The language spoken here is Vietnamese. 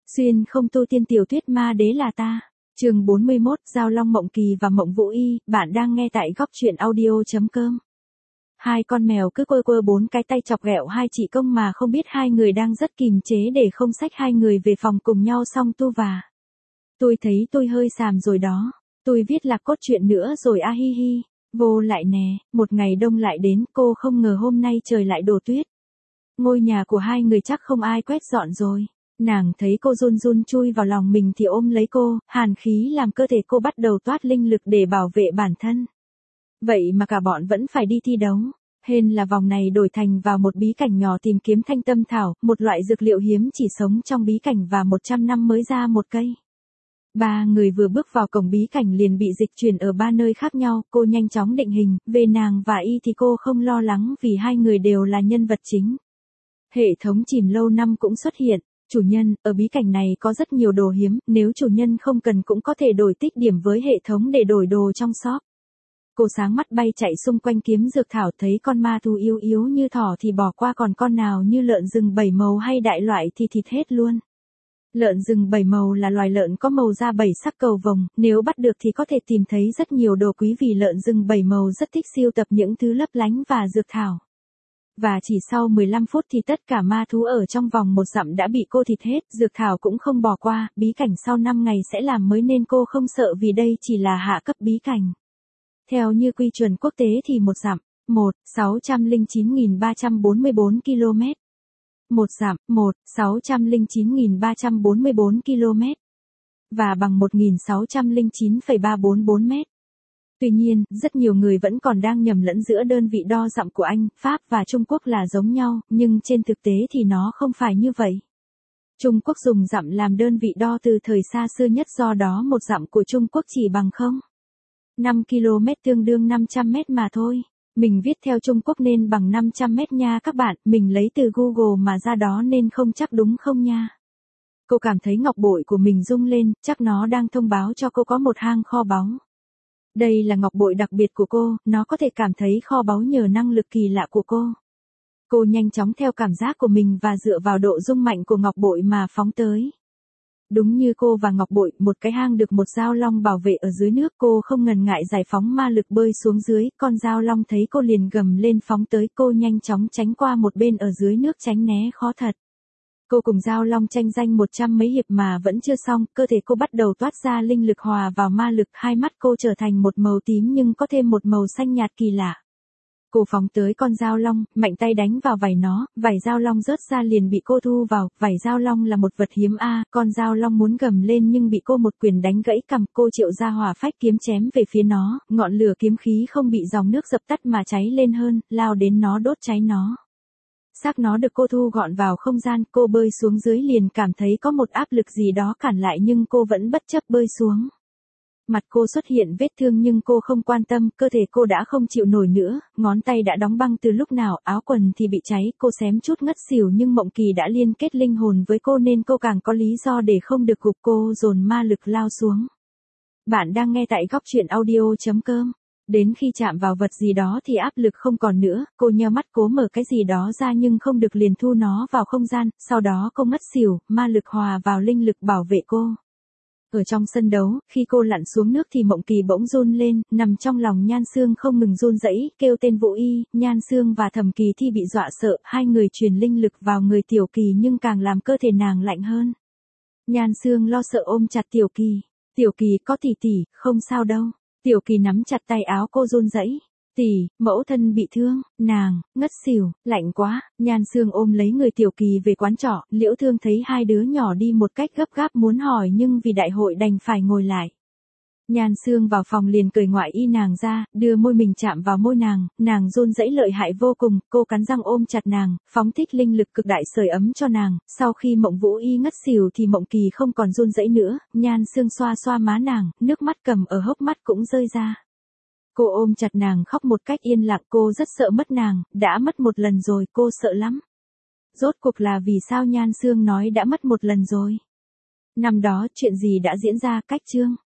Xuyên không tu tiên tiểu thuyết ma đế là ta. Chương 41, Giao Long Mộng Kỳ và Mộng Vũ Y, bạn đang nghe tại góc truyện audio.com. Hai con mèo cứ quơ bốn cái tay chọc ghẹo hai chị công mà không biết hai người đang rất kìm chế để không xách hai người về phòng cùng nhau xong tu và. Tôi thấy tôi hơi xàm rồi đó. Tôi viết lạc cốt truyện nữa rồi a hi hi. Vô lại nè, một ngày đông lại đến, cô không ngờ hôm nay trời lại đổ tuyết. Ngôi nhà của hai người chắc không ai quét dọn rồi. Nàng thấy cô run run chui vào lòng mình thì ôm lấy cô, hàn khí làm cơ thể cô bắt đầu toát linh lực để bảo vệ bản thân. Vậy mà cả bọn vẫn phải đi thi đấu. Hên là vòng này đổi thành vào một bí cảnh nhỏ tìm kiếm thanh tâm thảo, một loại dược liệu hiếm chỉ sống trong bí cảnh và 100 năm mới ra một cây. Ba người vừa bước vào cổng bí cảnh liền bị dịch chuyển ở ba nơi khác nhau, cô nhanh chóng định hình, về nàng và y thì cô không lo lắng vì hai người đều là nhân vật chính. Hệ thống chìm lâu năm cũng xuất hiện. Chủ nhân, ở bí cảnh này có rất nhiều đồ hiếm, nếu chủ nhân không cần cũng có thể đổi tích điểm với hệ thống để đổi đồ trong shop. Cô sáng mắt bay chạy xung quanh kiếm dược thảo, thấy con ma thú yếu yếu như thỏ thì bỏ qua, còn con nào như lợn rừng 7 màu hay đại loại thì thịt hết luôn. Lợn rừng 7 màu là loài lợn có màu da 7 sắc cầu vồng, nếu bắt được thì có thể tìm thấy rất nhiều đồ quý vì lợn rừng 7 màu rất thích sưu tập những thứ lấp lánh và dược thảo. Và chỉ sau 15 phút thì tất cả ma thú ở trong vòng 1 dặm đã bị cô thịt hết, dược thảo cũng không bỏ qua, bí cảnh sau 5 ngày sẽ làm mới nên cô không sợ vì đây chỉ là hạ cấp bí cảnh. Theo như quy chuẩn quốc tế thì 1 dặm, 609.344 km. 1 dặm, 609.344 km. Và bằng 1.609,344 mét. Tuy nhiên, rất nhiều người vẫn còn đang nhầm lẫn giữa đơn vị đo dặm của Anh, Pháp và Trung Quốc là giống nhau, nhưng trên thực tế thì nó không phải như vậy. Trung Quốc dùng dặm làm đơn vị đo từ thời xa xưa nhất, do đó 1 dặm của Trung Quốc chỉ bằng 0,5 km tương đương 500 mét mà thôi. Mình viết theo Trung Quốc nên bằng 500 mét nha các bạn, mình lấy từ Google mà ra đó nên không chắc đúng không nha. Cô cảm thấy ngọc bội của mình rung lên, chắc nó đang thông báo cho cô có một hang kho báu. Đây là ngọc bội đặc biệt của cô, nó có thể cảm thấy kho báu nhờ năng lực kỳ lạ của cô. Cô nhanh chóng theo cảm giác của mình và dựa vào độ rung mạnh của ngọc bội mà phóng tới. Đúng như cô và ngọc bội, một cái hang được một dao long bảo vệ ở dưới nước, cô không ngần ngại giải phóng ma lực bơi xuống dưới, con dao long thấy cô liền gầm lên phóng tới, cô nhanh chóng tránh qua một bên ở dưới nước tránh né khó thật. Cô cùng dao long tranh giành 100 mấy hiệp mà vẫn chưa xong, cơ thể cô bắt đầu toát ra linh lực hòa vào ma lực, hai mắt cô trở thành một màu tím nhưng có thêm một màu xanh nhạt kỳ lạ. Cô phóng tới con dao long, mạnh tay đánh vào vảy nó, vảy dao long rớt ra liền bị cô thu vào, vảy dao long là một vật hiếm con dao long muốn gầm lên nhưng bị cô một quyền đánh gãy cằm, cô triệu ra hỏa phách kiếm chém về phía nó, ngọn lửa kiếm khí không bị dòng nước dập tắt mà cháy lên hơn, lao đến nó đốt cháy nó. Xác nó được cô thu gọn vào không gian, cô bơi xuống dưới liền cảm thấy có một áp lực gì đó cản lại nhưng cô vẫn bất chấp bơi xuống. Mặt cô xuất hiện vết thương nhưng cô không quan tâm, cơ thể cô đã không chịu nổi nữa, ngón tay đã đóng băng từ lúc nào, áo quần thì bị cháy, cô xém chút ngất xỉu nhưng Mộng Kỳ đã liên kết linh hồn với cô nên cô càng có lý do để không được gục, cô dồn ma lực lao xuống. Bạn đang nghe tại góc truyện audio.com. Đến khi chạm vào vật gì đó thì áp lực không còn nữa, cô nheo mắt cố mở cái gì đó ra nhưng không được liền thu nó vào không gian, sau đó cô ngất xỉu, ma lực hòa vào linh lực bảo vệ cô. Ở trong sân đấu, khi cô lặn xuống nước thì Mộng Kỳ bỗng run lên, nằm trong lòng Nhan Sương không ngừng run rẩy, kêu tên Vũ Y, Nhan Sương và Thẩm Kỳ Thi bị dọa sợ, hai người truyền linh lực vào người Tiểu Kỳ nhưng càng làm cơ thể nàng lạnh hơn. Nhan Sương lo sợ ôm chặt Tiểu Kỳ có tỷ tỷ, không sao đâu. Tiểu Kỳ nắm chặt tay áo cô run rẩy. Tỷ, mẫu thân bị thương, nàng, ngất xỉu, lạnh quá, Nhan Sương ôm lấy người Tiểu Kỳ về quán trọ, Liễu Thương thấy hai đứa nhỏ đi một cách gấp gáp muốn hỏi nhưng vì đại hội đành phải ngồi lại. Nhan Sương vào phòng liền cởi ngoại y nàng ra, đưa môi mình chạm vào môi nàng run rẩy lợi hại vô cùng, cô cắn răng ôm chặt nàng, phóng thích linh lực cực đại sưởi ấm cho nàng, sau khi Mộng Vũ Y ngất xỉu thì Mộng Kỳ không còn run rẩy nữa, Nhan Sương xoa xoa má nàng, nước mắt cầm ở hốc mắt cũng rơi ra. Cô ôm chặt nàng khóc một cách yên lặng, cô rất sợ mất nàng, đã mất một lần rồi, cô sợ lắm. Rốt cuộc là vì sao Nhan Sương nói đã mất một lần rồi? Năm đó chuyện gì đã diễn ra, cách chương